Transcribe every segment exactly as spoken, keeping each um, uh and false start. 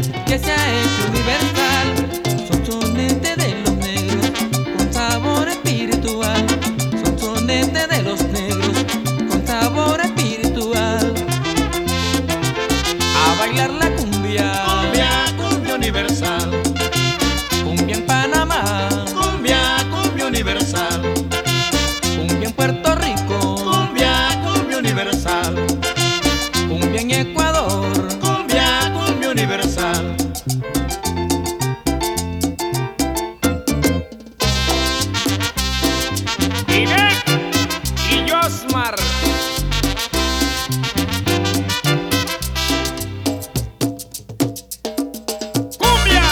que se ha hecho universal. Son sonetes de los negros con sabor espiritual. Son sonetes de los negros con sabor espiritual. A bailar la cumbia, Cumbia, cumbia universal. cumbia en Panamá, Cumbia, cumbia universal. cumbia en Puerto Rico, Cumbia, cumbia universal. cumbia en Ecuador. Cumbia, cumbia universal. Inek y Josmar. Cumbia.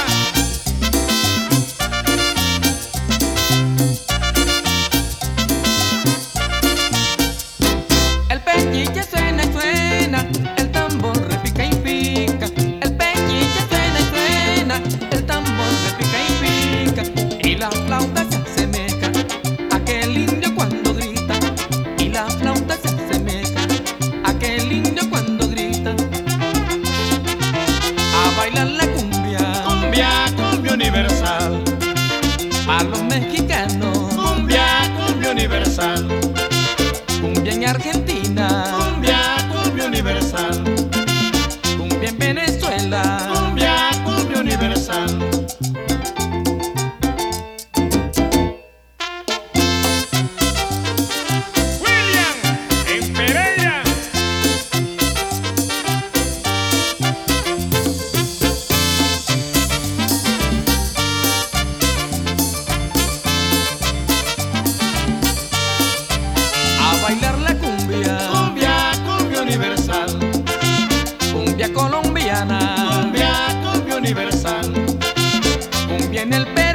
El pechiche suena y suena, el tambor repica y pica. El pechiche suena y suena, el tambor repica y pica. Y la flauta se asemeja a aquel indio cuando grita. Y la flauta se asemeja a aquel indio cuando grita. A bailar la cumbia, Cumbia, cumbia universal. a los mexicanos, Cumbia, cumbia universal. cumbia en Argentina, Cumbia, cumbia universal. cumbia en Venezuela. Cumbia, cumbia universal. William en Pereira. A bailar la cumbia, Cumbia, cumbia universal. cumbia colombiana, Cumbia, cumbia universal. cumbia en el Perú.